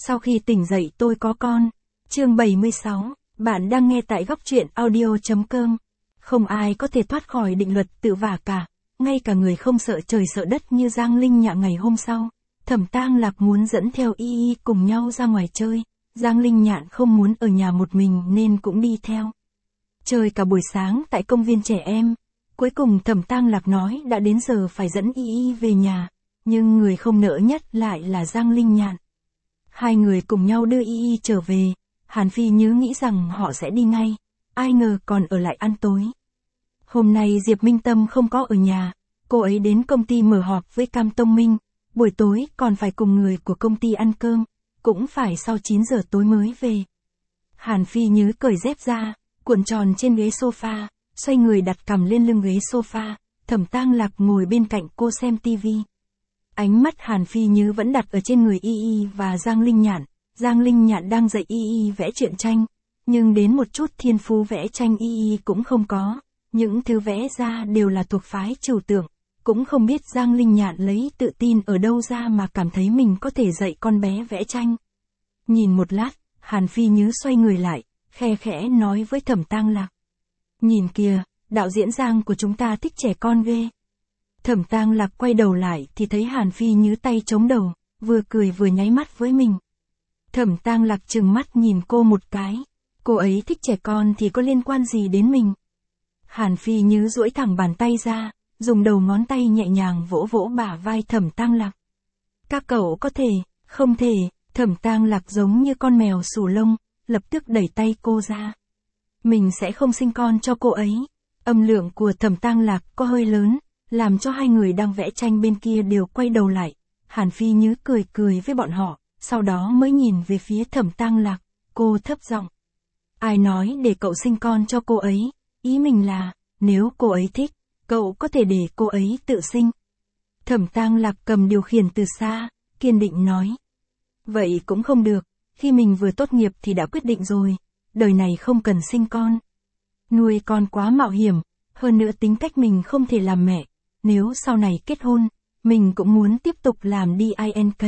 Sau khi tỉnh dậy tôi có con. Chương 76, bạn đang nghe tại góc truyện audio.com. Không ai có thể thoát khỏi định luật tự vả cả, ngay cả người không sợ trời sợ đất như Giang Linh Nhạn ngày hôm sau. Thẩm Tang Lạc muốn dẫn theo Y Y cùng nhau ra ngoài chơi, Giang Linh Nhạn không muốn ở nhà một mình nên cũng đi theo. Chơi cả buổi sáng tại công viên trẻ em. Cuối cùng Thẩm Tang Lạc nói đã đến giờ phải dẫn Y Y về nhà, nhưng người không nỡ nhất lại là Giang Linh Nhạn. Hai người cùng nhau đưa Y Y trở về, Hàn Phi Nhứ nghĩ rằng họ sẽ đi ngay, ai ngờ còn ở lại ăn tối. Hôm nay Diệp Minh Tâm không có ở nhà, cô ấy đến công ty mở họp với Cam Tông Minh, buổi tối còn phải cùng người của công ty ăn cơm, cũng phải sau 9 giờ tối mới về. Hàn Phi Nhứ cởi dép ra, cuộn tròn trên ghế sofa, xoay người đặt cằm lên lưng ghế sofa, Thẩm Tang Lạc ngồi bên cạnh cô xem tivi. Ánh mắt Hàn Phi Nhứ vẫn đặt ở trên người Y Y và Giang Linh Nhạn. Giang Linh Nhạn đang dạy Y Y vẽ truyện tranh, nhưng đến một chút thiên phú vẽ tranh Y Y cũng không có, những thứ vẽ ra đều là thuộc phái trừu tượng, cũng không biết Giang Linh Nhạn lấy tự tin ở đâu ra mà cảm thấy mình có thể dạy con bé vẽ tranh. Nhìn một lát, Hàn Phi Nhứ xoay người lại, khe khẽ nói với Thẩm Tang Lạc. Nhìn kìa, đạo diễn Giang của chúng ta thích trẻ con ghê. Thẩm Tang Lạc quay đầu lại thì thấy Hàn Phi Nhứ tay chống đầu, vừa cười vừa nháy mắt với mình. Thẩm Tang Lạc trừng mắt nhìn cô một cái, cô ấy thích trẻ con thì có liên quan gì đến mình. Hàn Phi Nhứ duỗi thẳng bàn tay ra, dùng đầu ngón tay nhẹ nhàng vỗ vỗ bả vai Thẩm Tang Lạc. Các cậu có thể, không thể, Thẩm Tang Lạc giống như con mèo xù lông, lập tức đẩy tay cô ra. Mình sẽ không sinh con cho cô ấy. Âm lượng của Thẩm Tang Lạc có hơi lớn, làm cho hai người đang vẽ tranh bên kia đều quay đầu lại. Hàn Phi Nhứ cười cười với bọn họ, sau đó mới nhìn về phía Thẩm Tang Lạc, cô thấp giọng. Ai nói để cậu sinh con cho cô ấy, ý mình là, nếu cô ấy thích, cậu có thể để cô ấy tự sinh. Thẩm Tang Lạc cầm điều khiển từ xa, kiên định nói. Vậy cũng không được, khi mình vừa tốt nghiệp thì đã quyết định rồi, đời này không cần sinh con. Nuôi con quá mạo hiểm, hơn nữa tính cách mình không thể làm mẹ, nếu sau này kết hôn, mình cũng muốn tiếp tục làm DINK.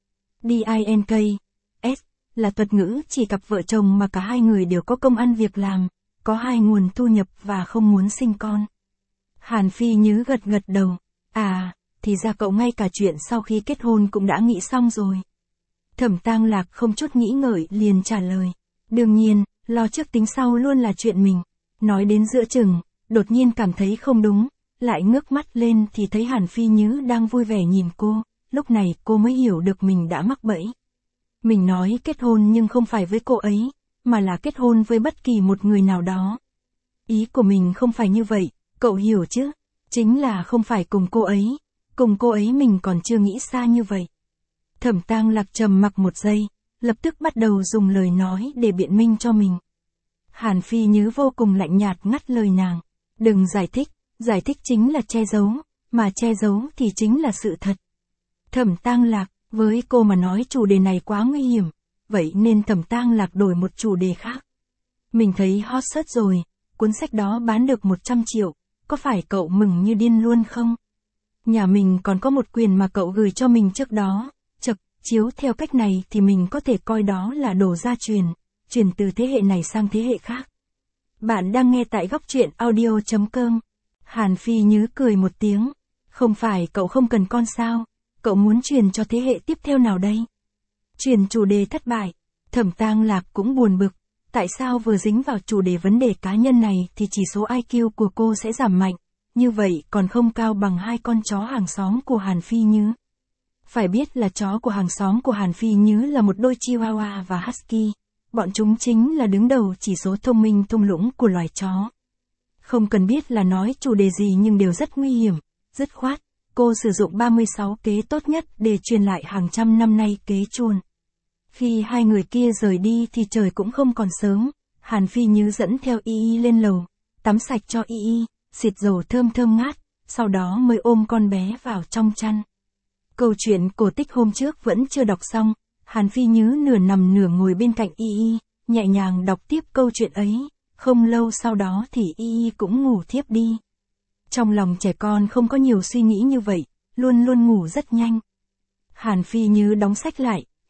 DINK, S, là thuật ngữ chỉ cặp vợ chồng mà cả hai người đều có công ăn việc làm, có hai nguồn thu nhập và không muốn sinh con. Hàn Phi Nhứ gật gật đầu, à, thì ra cậu ngay cả chuyện sau khi kết hôn cũng đã nghĩ xong rồi. Thẩm Tang Lạc không chút nghĩ ngợi liền trả lời, đương nhiên, lo trước tính sau luôn là chuyện mình. Nói đến giữa chừng, đột nhiên cảm thấy không đúng, lại ngước mắt lên thì thấy Hàn Phi Nhứ đang vui vẻ nhìn cô, lúc này cô mới hiểu được mình đã mắc bẫy. Mình nói kết hôn nhưng không phải với cô ấy, mà là kết hôn với bất kỳ một người nào đó. Ý của mình không phải như vậy, cậu hiểu chứ, chính là không phải cùng cô ấy mình còn chưa nghĩ xa như vậy. Thẩm Tang Lạc trầm mặc một giây, lập tức bắt đầu dùng lời nói để biện minh cho mình. Hàn Phi Nhứ vô cùng lạnh nhạt ngắt lời nàng, đừng giải thích chính là che giấu, mà che giấu thì chính là sự thật. Thẩm Tang Lạc, với cô mà nói chủ đề này quá nguy hiểm, vậy nên Thẩm Tang Lạc đổi một chủ đề khác. Mình thấy hot search rồi, cuốn sách đó bán được 100 triệu, có phải cậu mừng như điên luôn không? Nhà mình còn có một quyền mà cậu gửi cho mình trước đó, chiếu theo cách này thì mình có thể coi đó là đồ gia truyền từ thế hệ này sang thế hệ khác. Bạn đang nghe tại góc truyện audio.com. Hàn Phi Nhứ cười một tiếng, không phải cậu không cần con sao, cậu muốn truyền cho thế hệ tiếp theo nào đây? Truyền chủ đề thất bại, Thẩm Tang Lạc cũng buồn bực, tại sao vừa dính vào chủ đề vấn đề cá nhân này thì chỉ số IQ của cô sẽ giảm mạnh, như vậy còn không cao bằng hai con chó hàng xóm của Hàn Phi Nhứ. Phải biết là chó của hàng xóm của Hàn Phi Nhứ là một đôi Chihuahua và Husky, bọn chúng chính là đứng đầu chỉ số thông minh thung lũng của loài chó. Không cần biết là nói chủ đề gì nhưng đều rất nguy hiểm, dứt khoát, cô sử dụng 36 kế tốt nhất để truyền lại hàng trăm năm nay kế chuồn. Khi hai người kia rời đi thì trời cũng không còn sớm, Hàn Phi Nhứ dẫn theo Y Y lên lầu, tắm sạch cho Y Y, xịt dầu thơm thơm ngát, sau đó mới ôm con bé vào trong chăn. Câu chuyện cổ tích hôm trước vẫn chưa đọc xong, Hàn Phi Nhứ nửa nằm nửa ngồi bên cạnh Y Y, nhẹ nhàng đọc tiếp câu chuyện ấy, không lâu sau đó thì Y Y cũng ngủ thiếp đi. Trong lòng trẻ con không có nhiều suy nghĩ như vậy, luôn luôn ngủ rất nhanh. Hàn Phi Nhứ đóng sách lại,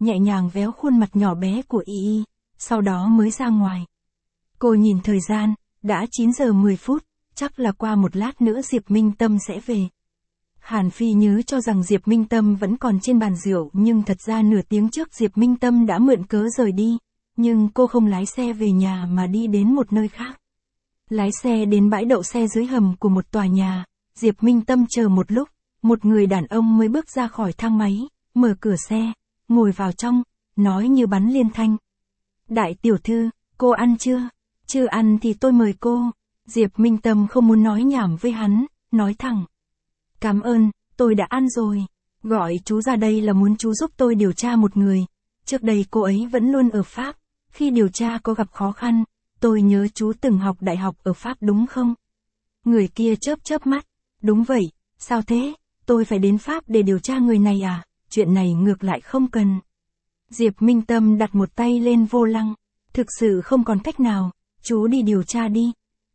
nhẹ nhàng véo khuôn mặt nhỏ bé của Y, sau đó mới ra ngoài. Cô nhìn thời gian, đã 9 giờ 10 phút, chắc là qua một lát nữa Diệp Minh Tâm sẽ về. Hàn Phi Nhứ cho rằng Diệp Minh Tâm vẫn còn trên bàn rượu, nhưng thật ra nửa tiếng trước Diệp Minh Tâm đã mượn cớ rời đi, nhưng cô không lái xe về nhà mà đi đến một nơi khác. Lái xe đến bãi đậu xe dưới hầm của một tòa nhà, Diệp Minh Tâm chờ một lúc, một người đàn ông mới bước ra khỏi thang máy, mở cửa xe, ngồi vào trong, nói như bắn liên thanh. Đại tiểu thư, cô ăn chưa? Chưa ăn thì tôi mời cô. Diệp Minh Tâm không muốn nói nhảm với hắn, nói thẳng. Cảm ơn, tôi đã ăn rồi. Gọi chú ra đây là muốn chú giúp tôi điều tra một người. Trước đây cô ấy vẫn luôn ở Pháp, khi điều tra có gặp khó khăn, tôi nhớ chú từng học đại học ở Pháp đúng không? Người kia chớp mắt. Đúng vậy, sao thế? Tôi phải đến Pháp để điều tra người này à? Chuyện này ngược lại không cần. Diệp Minh Tâm đặt một tay lên vô lăng. Thực sự không còn cách nào, chú đi điều tra đi.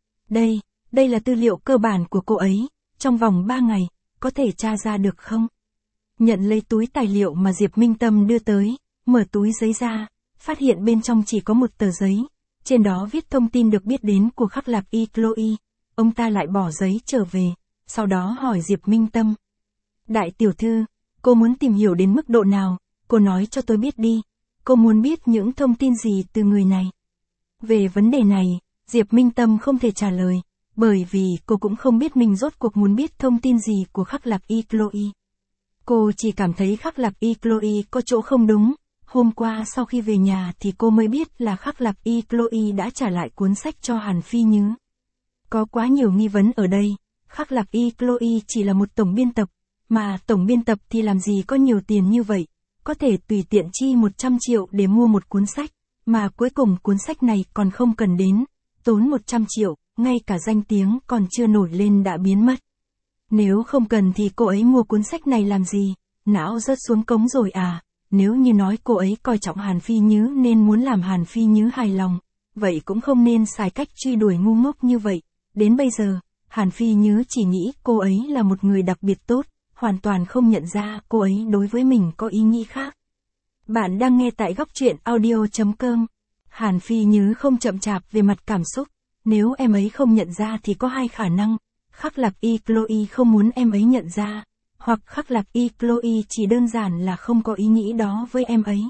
Đây là tư liệu cơ bản của cô ấy, trong vòng 3 ngày, có thể tra ra được không? Nhận lấy túi tài liệu mà Diệp Minh Tâm đưa tới, mở túi giấy ra, phát hiện bên trong chỉ có một tờ giấy, trên đó viết thông tin được biết đến của Khắc Lạc Y Chloe. Ông ta lại bỏ giấy trở về, sau đó hỏi Diệp Minh Tâm. Đại tiểu thư, cô muốn tìm hiểu đến mức độ nào, cô nói cho tôi biết đi, cô muốn biết những thông tin gì từ người này? Về vấn đề này, Diệp Minh Tâm không thể trả lời, bởi vì cô cũng không biết mình rốt cuộc muốn biết thông tin gì của Khắc Lạc Y Chloe. Cô chỉ cảm thấy Khắc Lạc Y Chloe có chỗ không đúng, hôm qua sau khi về nhà thì cô mới biết là Khắc Lạc Y Chloe đã trả lại cuốn sách cho Hàn Phi Nhứ. Có quá nhiều nghi vấn ở đây, Khắc Lạc Y Chloe chỉ là một tổng biên tập, mà tổng biên tập thì làm gì có nhiều tiền như vậy, có thể tùy tiện chi 100 triệu để mua một cuốn sách, mà cuối cùng cuốn sách này còn không cần đến, tốn 100 triệu, ngay cả danh tiếng còn chưa nổi lên đã biến mất. Nếu không cần thì cô ấy mua cuốn sách này làm gì, não rớt xuống cống rồi à? Nếu như nói cô ấy coi trọng Hàn Phi Nhứ nên muốn làm Hàn Phi Nhứ hài lòng, vậy cũng không nên xài cách truy đuổi ngu ngốc như vậy. Đến bây giờ, Hàn Phi Nhứ chỉ nghĩ cô ấy là một người đặc biệt tốt, hoàn toàn không nhận ra cô ấy đối với mình có ý nghĩ khác. Bạn đang nghe tại góc truyện audio.com. Hàn Phi Nhứ không chậm chạp về mặt cảm xúc, nếu em ấy không nhận ra thì có hai khả năng, Khắc Lạc Y Chloe không muốn em ấy nhận ra, hoặc Khắc Lạc Y Chloe chỉ đơn giản là không có ý nghĩ đó với em ấy.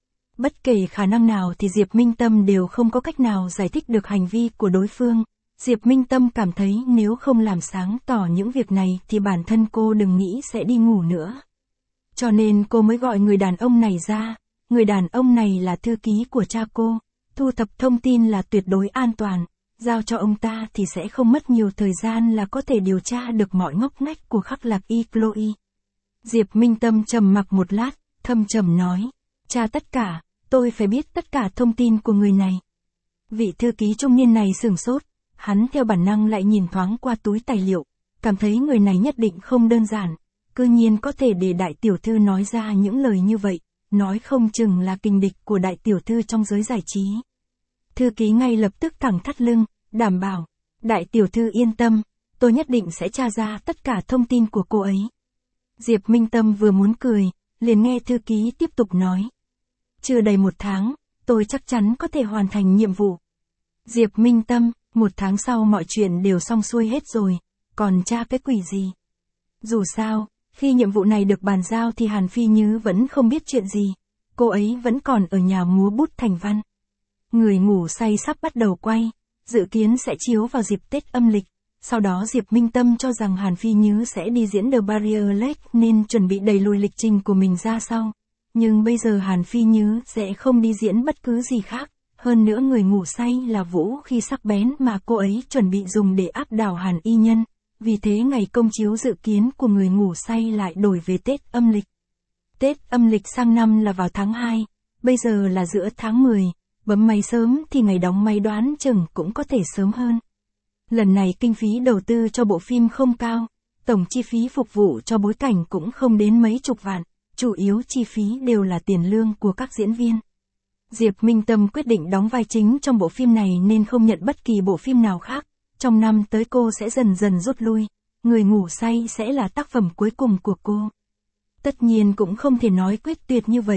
Bất kể khả năng nào thì Diệp Minh Tâm đều không có cách nào giải thích được hành vi của đối phương. Diệp Minh Tâm cảm thấy nếu không làm sáng tỏ những việc này thì bản thân cô đừng nghĩ sẽ đi ngủ nữa. Cho nên cô mới gọi người đàn ông này ra, người đàn ông này là thư ký của cha cô, thu thập thông tin là tuyệt đối an toàn, giao cho ông ta thì sẽ không mất nhiều thời gian là có thể điều tra được mọi ngóc ngách của Khắc Lạc Y Chloe. Diệp Minh Tâm trầm mặc một lát, thâm trầm nói, tra tất cả, tôi phải biết tất cả thông tin của người này. Vị thư ký trung niên này sửng sốt, hắn theo bản năng lại nhìn thoáng qua túi tài liệu, cảm thấy người này nhất định không đơn giản, cư nhiên có thể để đại tiểu thư nói ra những lời như vậy, nói không chừng là kình địch của đại tiểu thư trong giới giải trí. Thư ký ngay lập tức thẳng thắt lưng, đảm bảo, đại tiểu thư yên tâm, tôi nhất định sẽ tra ra tất cả thông tin của cô ấy. Diệp Minh Tâm vừa muốn cười, liền nghe thư ký tiếp tục nói. Chưa đầy 1 tháng, tôi chắc chắn có thể hoàn thành nhiệm vụ. Diệp Minh Tâm, 1 tháng sau mọi chuyện đều xong xuôi hết rồi, còn tra cái quỷ gì? Dù sao, khi nhiệm vụ này được bàn giao thì Hàn Phi Nhứ vẫn không biết chuyện gì, cô ấy vẫn còn ở nhà múa bút thành văn. Người ngủ say sắp bắt đầu quay, dự kiến sẽ chiếu vào dịp Tết âm lịch, sau đó Diệp Minh Tâm cho rằng Hàn Phi Nhứ sẽ đi diễn The Barrier Lake nên chuẩn bị đẩy lùi lịch trình của mình ra sau. Nhưng bây giờ Hàn Phi Nhứ sẽ không đi diễn bất cứ gì khác, hơn nữa người ngủ say là vũ khí sắc bén mà cô ấy chuẩn bị dùng để áp đảo Hàn Y Nhân, vì thế ngày công chiếu dự kiến của người ngủ say lại đổi về Tết âm lịch. Tết âm lịch sang năm là vào tháng 2, bây giờ là giữa tháng 10, bấm máy sớm thì ngày đóng máy đoán chừng cũng có thể sớm hơn. Lần này kinh phí đầu tư cho bộ phim không cao, tổng chi phí phục vụ cho bối cảnh cũng không đến mấy chục vạn, chủ yếu chi phí đều là tiền lương của các diễn viên. Diệp Minh Tâm quyết định đóng vai chính trong bộ phim này nên không nhận bất kỳ bộ phim nào khác, trong năm tới cô sẽ dần dần rút lui, người ngủ say sẽ là tác phẩm cuối cùng của cô. Tất nhiên cũng không thể nói quyết tuyệt như vậy,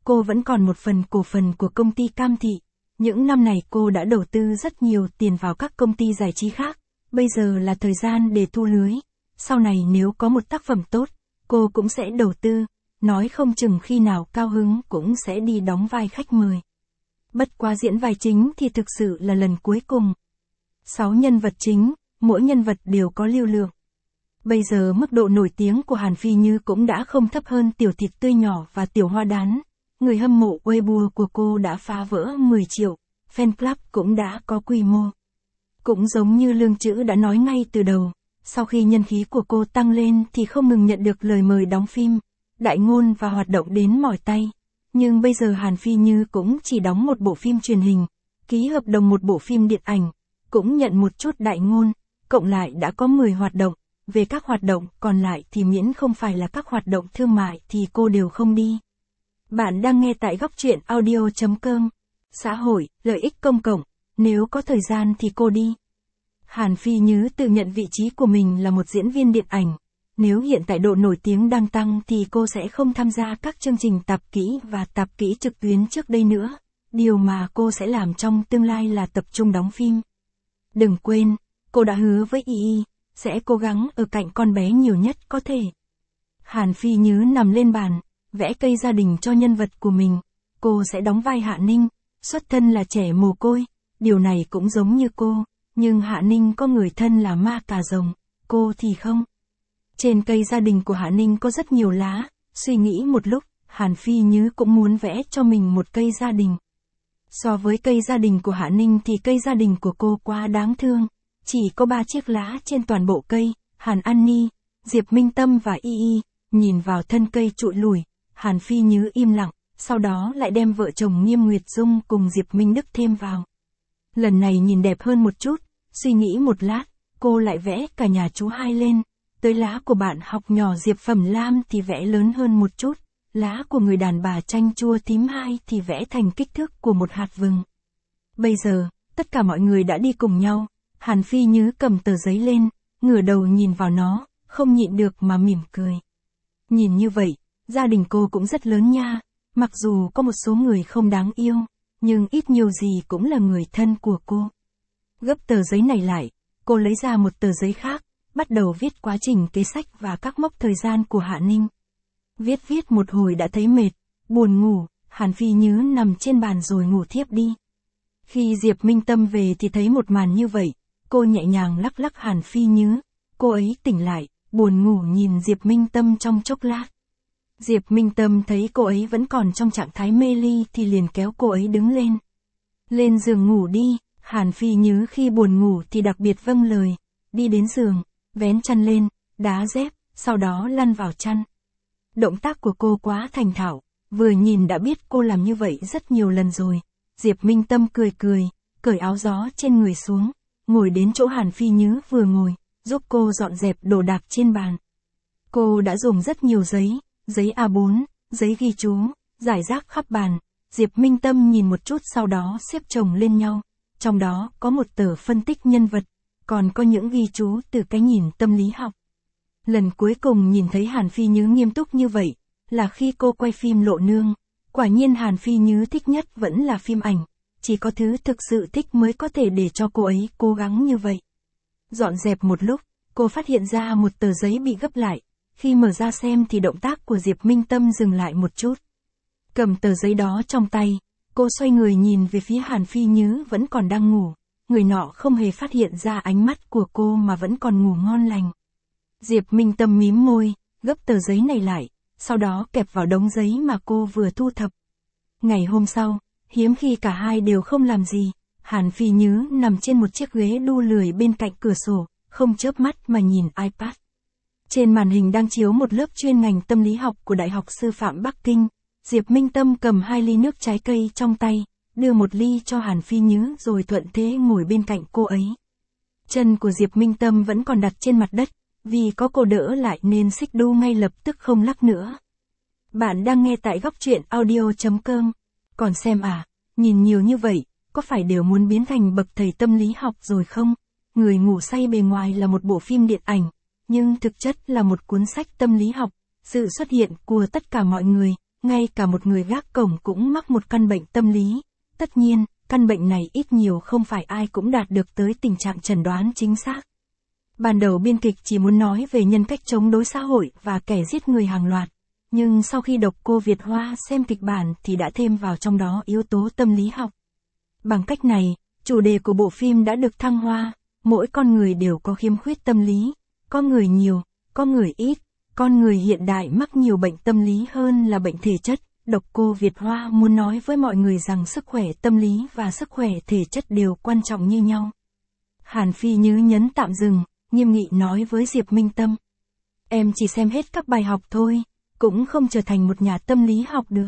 cô vẫn còn một phần cổ phần của công ty Cam Thị. Những năm này cô đã đầu tư rất nhiều tiền vào các công ty giải trí khác, bây giờ là thời gian để thu lưới. Sau này nếu có một tác phẩm tốt, cô cũng sẽ đầu tư, nói không chừng khi nào cao hứng cũng sẽ đi đóng vai khách mời. Bất quá diễn vai chính thì thực sự là lần cuối cùng. 6 nhân vật chính, mỗi nhân vật đều có lưu lượng. Bây giờ mức độ nổi tiếng của Hàn Phi Như cũng đã không thấp hơn Tiểu Thịt Tươi Nhỏ và Tiểu Hoa Đán. Người hâm mộ Weibo của cô đã phá vỡ 10 triệu, fan club cũng đã có quy mô. Cũng giống như Lương Chữ đã nói ngay từ đầu, sau khi nhân khí của cô tăng lên thì không ngừng nhận được lời mời đóng phim, đại ngôn và hoạt động đến mỏi tay. Nhưng bây giờ Hàn Phi Như cũng chỉ đóng một bộ phim truyền hình, ký hợp đồng một bộ phim điện ảnh, cũng nhận một chút đại ngôn, cộng lại đã có 10 hoạt động. Về các hoạt động còn lại thì miễn không phải là các hoạt động thương mại thì cô đều không đi. Bạn đang nghe tại góc truyện audio.com. Xã hội, lợi ích công cộng, nếu có thời gian thì cô đi. Hàn Phi Như tự nhận vị trí của mình là một diễn viên điện ảnh. Nếu hiện tại độ nổi tiếng đang tăng thì cô sẽ không tham gia các chương trình tạp kỹ và tạp kỹ trực tuyến trước đây nữa. Điều mà cô sẽ làm trong tương lai là tập trung đóng phim. Đừng quên, cô đã hứa với Y sẽ cố gắng ở cạnh con bé nhiều nhất có thể. Hàn Phi Như nằm lên bàn, vẽ cây gia đình cho nhân vật của mình. Cô sẽ đóng vai Hạ Ninh, xuất thân là trẻ mồ côi, điều này cũng giống như cô, nhưng Hạ Ninh có người thân là ma cà rồng, cô thì không. Trên cây gia đình của Hạ Ninh có rất nhiều lá, suy nghĩ một lúc, Hàn Phi Như cũng muốn vẽ cho mình một cây gia đình. So với cây gia đình của Hạ Ninh thì cây gia đình của cô quá đáng thương. Chỉ có 3 chiếc lá trên toàn bộ cây, Hàn An Ni, Diệp Minh Tâm và Y. Nhìn vào thân cây trụi lủi, Hàn Phi Như im lặng, sau đó lại đem vợ chồng Nghiêm Nguyệt Dung cùng Diệp Minh Đức thêm vào. Lần này nhìn đẹp hơn một chút, suy nghĩ một lát, cô lại vẽ cả nhà chú Hai lên. Tới lá của bạn học nhỏ Diệp Phẩm Lam thì vẽ lớn hơn một chút, lá của người đàn bà chanh chua tím 2 thì vẽ thành kích thước của một hạt vừng. Bây giờ, tất cả mọi người đã đi cùng nhau. Hàn Phi Như cầm tờ giấy lên, ngửa đầu nhìn vào nó, không nhịn được mà mỉm cười. Nhìn như vậy, gia đình cô cũng rất lớn nha, mặc dù có một số người không đáng yêu, nhưng ít nhiều gì cũng là người thân của cô. Gấp tờ giấy này lại, cô lấy ra một tờ giấy khác, bắt đầu viết quá trình kế sách và các mốc thời gian của Hạ Ninh. Viết một hồi đã thấy mệt, buồn ngủ, Hàn Phi Như nằm trên bàn rồi ngủ thiếp đi. Khi Diệp Minh Tâm về thì thấy một màn như vậy. Cô nhẹ nhàng lắc lắc Hàn Phi Như, cô ấy tỉnh lại, buồn ngủ nhìn Diệp Minh Tâm trong chốc lát. Diệp Minh Tâm thấy cô ấy vẫn còn trong trạng thái mê ly thì liền kéo cô ấy đứng lên. Lên giường ngủ đi, Hàn Phi Như khi buồn ngủ thì đặc biệt vâng lời, đi đến giường, vén chăn lên, đá dép, sau đó lăn vào chăn. Động tác của cô quá thành thạo, vừa nhìn đã biết cô làm như vậy rất nhiều lần rồi. Diệp Minh Tâm cười, cởi áo gió trên người xuống. Ngồi đến chỗ Hàn Phi Như vừa ngồi, giúp cô dọn dẹp đồ đạc trên bàn. Cô đã dùng rất nhiều giấy A4, giấy ghi chú, rải rác khắp bàn. Diệp Minh Tâm nhìn một chút sau đó xếp chồng lên nhau. Trong đó có một tờ phân tích nhân vật, còn có những ghi chú từ cái nhìn tâm lý học. Lần cuối cùng nhìn thấy Hàn Phi Như nghiêm túc như vậy, là khi cô quay phim Lộ Nương. Quả nhiên Hàn Phi Như thích nhất vẫn là phim ảnh. Chỉ có thứ thực sự thích mới có thể để cho cô ấy cố gắng như vậy. Dọn dẹp một lúc, cô phát hiện ra một tờ giấy bị gấp lại. Khi mở ra xem thì động tác của Diệp Minh Tâm dừng lại một chút. Cầm tờ giấy đó trong tay, cô xoay người nhìn về phía Hàn Phi Như vẫn còn đang ngủ. Người nọ không hề phát hiện ra ánh mắt của cô mà vẫn còn ngủ ngon lành. Diệp Minh Tâm mím môi, gấp tờ giấy này lại, sau đó kẹp vào đống giấy mà cô vừa thu thập. Ngày hôm sau, hiếm khi cả hai đều không làm gì, Hàn Phi Như nằm trên một chiếc ghế đu lười bên cạnh cửa sổ, không chớp mắt mà nhìn iPad. Trên màn hình đang chiếu một lớp chuyên ngành tâm lý học của Đại học Sư phạm Bắc Kinh. Diệp Minh Tâm cầm 2 ly nước trái cây trong tay, đưa một ly cho Hàn Phi Như rồi thuận thế ngồi bên cạnh cô ấy. Chân của Diệp Minh Tâm vẫn còn đặt trên mặt đất, vì có cô đỡ lại nên xích đu ngay lập tức không lắc nữa. Bạn đang nghe tại góc truyện audio.com. Còn xem à, nhìn nhiều như vậy, có phải đều muốn biến thành bậc thầy tâm lý học rồi không? Người ngủ say bề ngoài là một bộ phim điện ảnh, nhưng thực chất là một cuốn sách tâm lý học. Sự xuất hiện của tất cả mọi người, ngay cả một người gác cổng cũng mắc một căn bệnh tâm lý. Tất nhiên, căn bệnh này ít nhiều không phải ai cũng đạt được tới tình trạng chẩn đoán chính xác. Ban đầu biên kịch chỉ muốn nói về nhân cách chống đối xã hội và kẻ giết người hàng loạt, nhưng sau khi độc cô Việt Hoa xem kịch bản thì đã thêm vào trong đó yếu tố tâm lý học. Bằng cách này, chủ đề của bộ phim đã được thăng hoa, mỗi con người đều có khiếm khuyết tâm lý, có người nhiều, có người ít, con người hiện đại mắc nhiều bệnh tâm lý hơn là bệnh thể chất. Độc cô Việt Hoa muốn nói với mọi người rằng sức khỏe tâm lý và sức khỏe thể chất đều quan trọng như nhau. Hàn Phi Như nhấn tạm dừng, nghiêm nghị nói với Diệp Minh Tâm. Em chỉ xem hết các bài học thôi, cũng không trở thành một nhà tâm lý học được.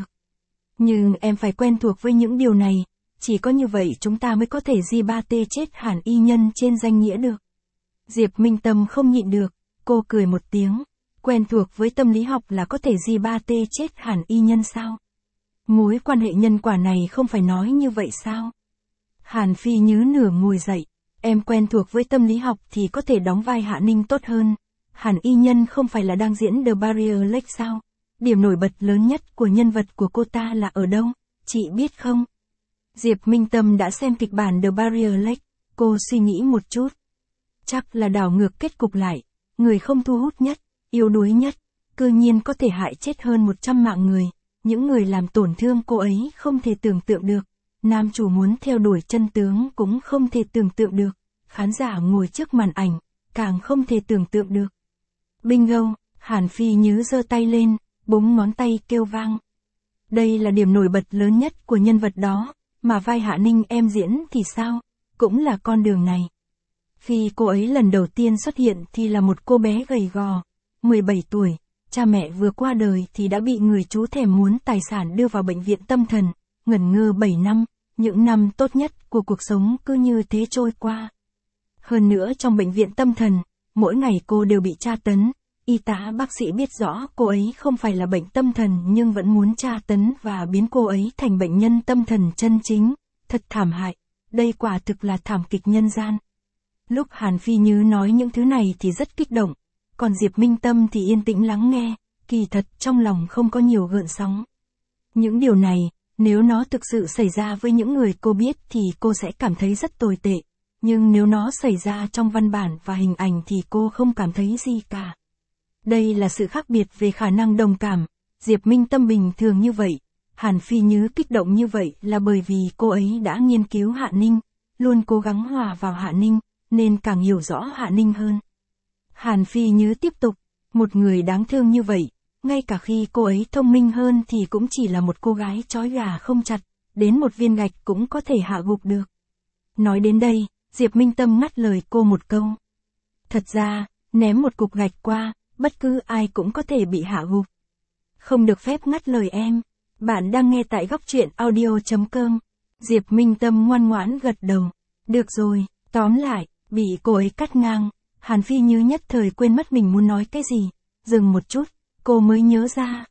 Nhưng em phải quen thuộc với những điều này, chỉ có như vậy chúng ta mới có thể G3T chết Hàn Y Nhân trên danh nghĩa được. Diệp Minh Tâm không nhịn được, cô cười một tiếng. Quen thuộc với tâm lý học là có thể G3T chết Hàn Y Nhân sao? Mối quan hệ nhân quả này không phải nói như vậy sao? Hàn Phi Như nửa ngồi dậy. Em quen thuộc với tâm lý học thì có thể đóng vai Hạ Ninh tốt hơn. Hàn Y Nhân không phải là đang diễn The Barrier Lake sao? Điểm nổi bật lớn nhất của nhân vật của cô ta là ở đâu? Chị biết không? Diệp Minh Tâm đã xem kịch bản The Barrier Lake. Cô suy nghĩ một chút. Chắc là đảo ngược kết cục lại. Người không thu hút nhất, yếu đuối nhất, cư nhiên có thể hại chết hơn 100 mạng người. Những người làm tổn thương cô ấy không thể tưởng tượng được. Nam chủ muốn theo đuổi chân tướng cũng không thể tưởng tượng được. Khán giả ngồi trước màn ảnh, càng không thể tưởng tượng được. Bingo, Hàn Phi Như giơ tay lên, búng ngón tay kêu vang. Đây là điểm nổi bật lớn nhất của nhân vật đó, mà vai Hạ Ninh em diễn thì sao? Cũng là con đường này. Khi cô ấy lần đầu tiên xuất hiện thì là một cô bé gầy gò, 17 tuổi, cha mẹ vừa qua đời thì đã bị người chú thèm muốn tài sản đưa vào bệnh viện tâm thần, ngẩn ngơ 7 năm, những năm tốt nhất của cuộc sống cứ như thế trôi qua. Hơn nữa trong bệnh viện tâm thần, mỗi ngày cô đều bị tra tấn, y tá bác sĩ biết rõ cô ấy không phải là bệnh tâm thần nhưng vẫn muốn tra tấn và biến cô ấy thành bệnh nhân tâm thần chân chính, thật thảm hại, đây quả thực là thảm kịch nhân gian. Lúc Hàn Phi Như nói những thứ này thì rất kích động, còn Diệp Minh Tâm thì yên tĩnh lắng nghe, kỳ thật trong lòng không có nhiều gợn sóng. Những điều này, nếu nó thực sự xảy ra với những người cô biết thì cô sẽ cảm thấy rất tồi tệ, nhưng nếu nó xảy ra trong văn bản và hình ảnh thì cô không cảm thấy gì cả. Đây là sự khác biệt về khả năng đồng cảm, Diệp Minh Tâm bình thường như vậy, Hàn Phi Như kích động như vậy là bởi vì cô ấy đã nghiên cứu Hạ Ninh, luôn cố gắng hòa vào Hạ Ninh, nên càng hiểu rõ Hạ Ninh hơn. Hàn Phi Như tiếp tục, một người đáng thương như vậy, ngay cả khi cô ấy thông minh hơn thì cũng chỉ là một cô gái trói gà không chặt, đến một viên gạch cũng có thể hạ gục được. Nói đến đây, Diệp Minh Tâm ngắt lời cô một câu. Thật ra, ném một cục gạch qua, bất cứ ai cũng có thể bị hạ gục. Không được phép ngắt lời em. Bạn đang nghe tại góc truyện audio.com. Diệp Minh Tâm ngoan ngoãn gật đầu. Được rồi, tóm lại, bị cô ấy cắt ngang. Hàn Phi Như nhất thời quên mất mình muốn nói cái gì. Dừng một chút, cô mới nhớ ra.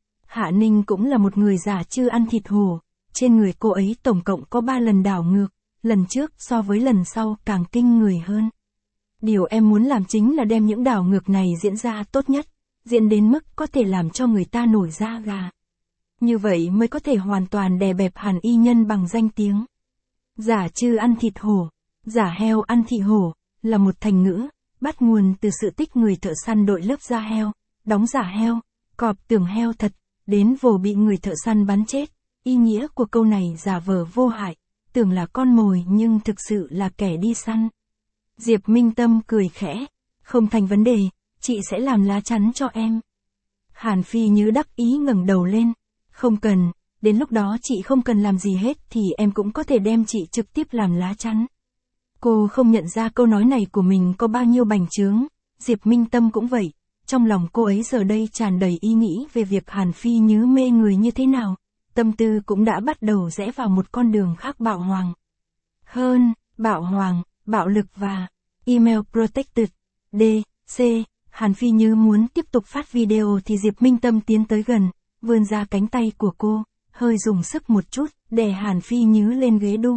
Hạ Ninh cũng là một người giả chưa ăn thịt hổ. Trên người cô ấy tổng cộng có 3 lần đảo ngược. Lần trước so với lần sau càng kinh người hơn. Điều em muốn làm chính là đem những đảo ngược này diễn ra tốt nhất. Diễn đến mức có thể làm cho người ta nổi da gà. Như vậy mới có thể hoàn toàn đè bẹp Hàn Y Nhân bằng danh tiếng. Giả chư ăn thịt hổ, giả heo ăn thịt hổ, là một thành ngữ, bắt nguồn từ sự tích người thợ săn đội lớp da heo, đóng giả heo, cọp tưởng heo thật, đến vồ bị người thợ săn bắn chết. Ý nghĩa của câu này giả vờ vô hại, tưởng là con mồi nhưng thực sự là kẻ đi săn. Diệp Minh Tâm cười khẽ, không thành vấn đề, chị sẽ làm lá chắn cho em. Hàn Phi Như đắc ý ngẩng đầu lên, không cần, đến lúc đó chị không cần làm gì hết thì em cũng có thể đem chị trực tiếp làm lá chắn. Cô không nhận ra câu nói này của mình có bao nhiêu bành trướng, Diệp Minh Tâm cũng vậy, trong lòng cô ấy giờ đây tràn đầy ý nghĩ về việc Hàn Phi Như mê người như thế nào, tâm tư cũng đã bắt đầu rẽ vào một con đường khác bạo hoàng. Hơn, bạo hoàng, bạo lực và email protected, D.C. Hàn Phi Như muốn tiếp tục phát video thì Diệp Minh Tâm tiến tới gần, vươn ra cánh tay của cô, hơi dùng sức một chút, đè Hàn Phi Như lên ghế đu.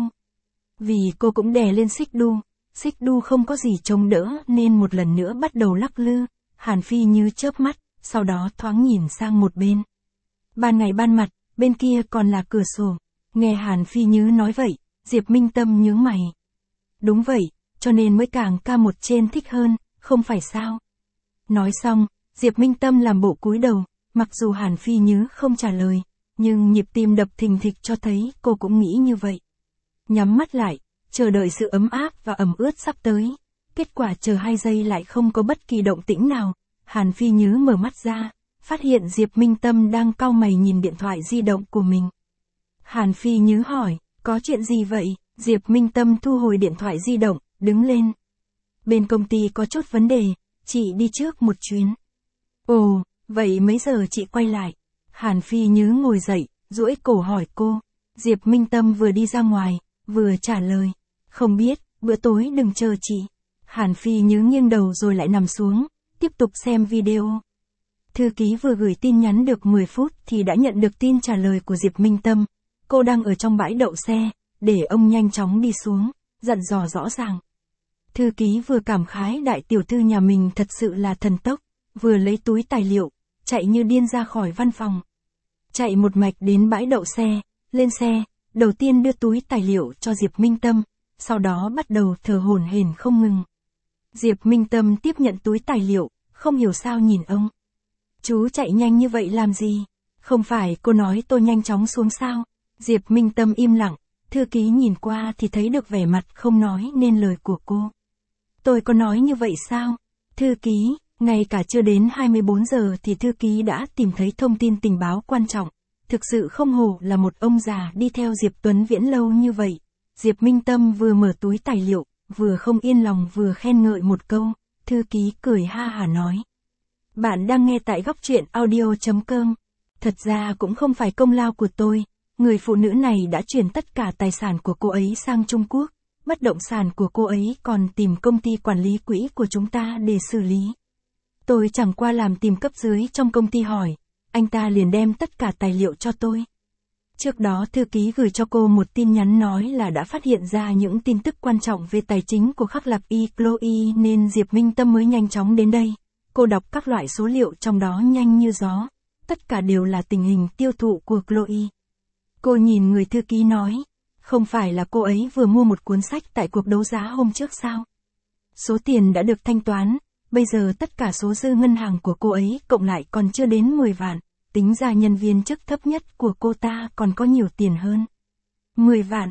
Vì cô cũng đè lên xích đu không có gì chống đỡ nên một lần nữa bắt đầu lắc lư, Hàn Phi Như chớp mắt, sau đó thoáng nhìn sang một bên. Ban ngày ban mặt, bên kia còn là cửa sổ. Nghe Hàn Phi Nhứ nói vậy, Diệp Minh Tâm nhướng mày. Đúng vậy, cho nên mới càng ca một trên thích hơn, không phải sao? Nói xong, Diệp Minh Tâm làm bộ cúi đầu, mặc dù Hàn Phi Nhứ không trả lời, nhưng nhịp tim đập thình thịch cho thấy cô cũng nghĩ như vậy. Nhắm mắt lại, chờ đợi sự ấm áp và ẩm ướt sắp tới. Kết quả chờ 2 giây lại không có bất kỳ động tĩnh nào. Hàn Phi Nhứ mở mắt ra, phát hiện Diệp Minh Tâm đang cau mày nhìn điện thoại di động của mình. Hàn Phi Nhứ hỏi, có chuyện gì vậy? Diệp Minh Tâm thu hồi điện thoại di động, đứng lên. Bên công ty có chút vấn đề, chị đi trước một chuyến. Ồ, vậy mấy giờ chị quay lại? Hàn Phi Nhứ ngồi dậy, duỗi cổ hỏi cô. Diệp Minh Tâm vừa đi ra ngoài, vừa trả lời. Không biết, bữa tối đừng chờ chị. Hàn Phi Nhứ nghiêng đầu rồi lại nằm xuống, tiếp tục xem video. Thư ký vừa gửi tin nhắn được 10 phút thì đã nhận được tin trả lời của Diệp Minh Tâm. Cô đang ở trong bãi đậu xe, để ông nhanh chóng đi xuống, dặn dò rõ ràng. Thư ký vừa cảm khái đại tiểu thư nhà mình thật sự là thần tốc, vừa lấy túi tài liệu, chạy như điên ra khỏi văn phòng. Chạy một mạch đến bãi đậu xe, lên xe, đầu tiên đưa túi tài liệu cho Diệp Minh Tâm, sau đó bắt đầu thở hổn hển không ngừng. Diệp Minh Tâm tiếp nhận túi tài liệu, không hiểu sao nhìn ông. Chú chạy nhanh như vậy làm gì? Không phải cô nói tôi nhanh chóng xuống sao? Diệp Minh Tâm im lặng, thư ký nhìn qua thì thấy được vẻ mặt không nói nên lời của cô. Tôi có nói như vậy sao? Thư ký, ngay cả chưa đến 24 giờ thì thư ký đã tìm thấy thông tin tình báo quan trọng. Thực sự không hổ là một ông già đi theo Diệp Tuấn Viễn lâu như vậy. Diệp Minh Tâm vừa mở túi tài liệu, vừa không yên lòng vừa khen ngợi một câu. Thư ký cười ha hả nói. Bạn đang nghe tại góc truyện audio.com. Thật ra cũng không phải công lao của tôi. Người phụ nữ này đã chuyển tất cả tài sản của cô ấy sang Trung Quốc. Bất động sản của cô ấy còn tìm công ty quản lý quỹ của chúng ta để xử lý. Tôi chẳng qua làm tìm cấp dưới trong công ty hỏi. Anh ta liền đem tất cả tài liệu cho tôi. Trước đó thư ký gửi cho cô một tin nhắn nói là đã phát hiện ra những tin tức quan trọng về tài chính của Khắc Lạc Y Chloe nên Diệp Minh Tâm mới nhanh chóng đến đây. Cô đọc các loại số liệu trong đó nhanh như gió. Tất cả đều là tình hình tiêu thụ của Chloe. Cô nhìn người thư ký nói. Không phải là cô ấy vừa mua một cuốn sách tại cuộc đấu giá hôm trước sao? Số tiền đã được thanh toán. Bây giờ tất cả số dư ngân hàng của cô ấy cộng lại còn chưa đến 10 vạn. Tính ra nhân viên chức thấp nhất của cô ta còn có nhiều tiền hơn. 10 vạn,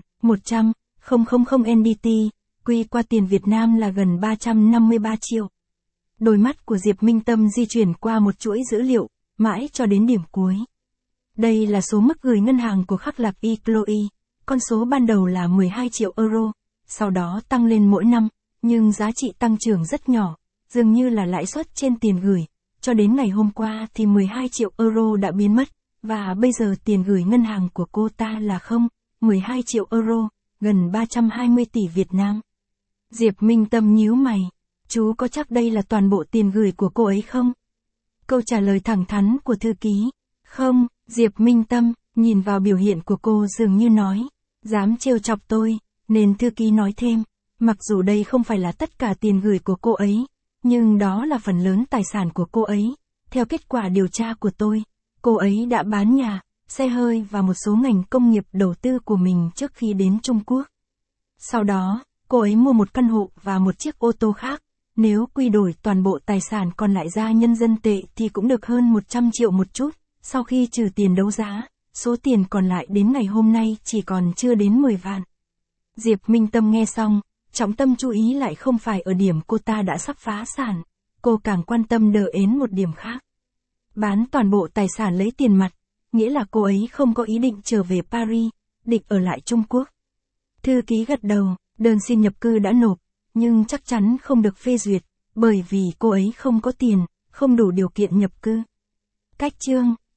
100.000 NDT, quy qua tiền Việt Nam là gần 353 triệu. Đôi mắt của Diệp Minh Tâm di chuyển qua một chuỗi dữ liệu, mãi cho đến điểm cuối. Đây là số mức gửi ngân hàng của Khắc Lạc Y Chloe. Con số ban đầu là 12 triệu euro, sau đó tăng lên mỗi năm, nhưng giá trị tăng trưởng rất nhỏ, dường như là lãi suất trên tiền gửi. Cho đến ngày hôm qua thì 12 triệu euro đã biến mất, và bây giờ tiền gửi ngân hàng của cô ta là 12 triệu euro, gần 320 tỷ Việt Nam. Diệp Minh Tâm nhíu mày, chú có chắc đây là toàn bộ tiền gửi của cô ấy không? Câu trả lời thẳng thắn của thư ký, không. Diệp Minh Tâm, nhìn vào biểu hiện của cô dường như nói, dám trêu chọc tôi, nên thư ký nói thêm, mặc dù đây không phải là tất cả tiền gửi của cô ấy, nhưng đó là phần lớn tài sản của cô ấy. Theo kết quả điều tra của tôi, cô ấy đã bán nhà, xe hơi và một số ngành công nghiệp đầu tư của mình trước khi đến Trung Quốc. Sau đó, cô ấy mua một căn hộ và một chiếc ô tô khác. Nếu quy đổi toàn bộ tài sản còn lại ra nhân dân tệ thì cũng được hơn 100 triệu một chút. Sau khi trừ tiền đấu giá, số tiền còn lại đến ngày hôm nay chỉ còn chưa đến 10 vạn. Diệp Minh Tâm nghe xong, trọng tâm chú ý lại không phải ở điểm cô ta đã sắp phá sản. Cô càng quan tâm đờ ến một điểm khác. Bán toàn bộ tài sản lấy tiền mặt, nghĩa là cô ấy không có ý định trở về Paris, định ở lại Trung Quốc. Thư ký gật đầu, đơn xin nhập cư đã nộp, nhưng chắc chắn không được phê duyệt, bởi vì cô ấy không có tiền, không đủ điều kiện nhập cư. Cách chương